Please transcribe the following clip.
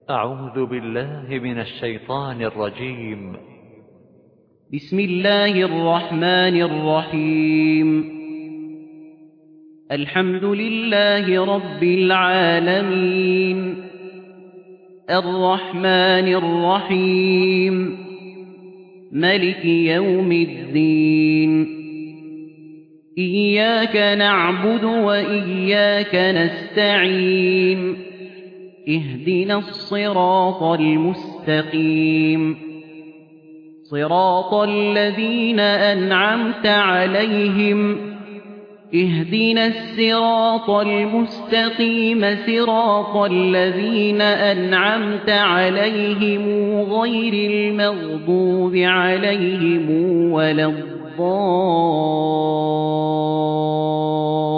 أعوذ بالله من الشيطان الرجيم. بسم الله الرحمن الرحيم. الحمد لله رب العالمين، الرحمن الرحيم، ملك يوم الدين. إياك نعبد وإياك نستعين، اهدنا الصراط المستقيم، صراط الذين أنعمت عليهم، اهدنا الصراط المستقيم، صراط الذين أنعمت عليهم غير المغضوب عليهم ولا الضالين.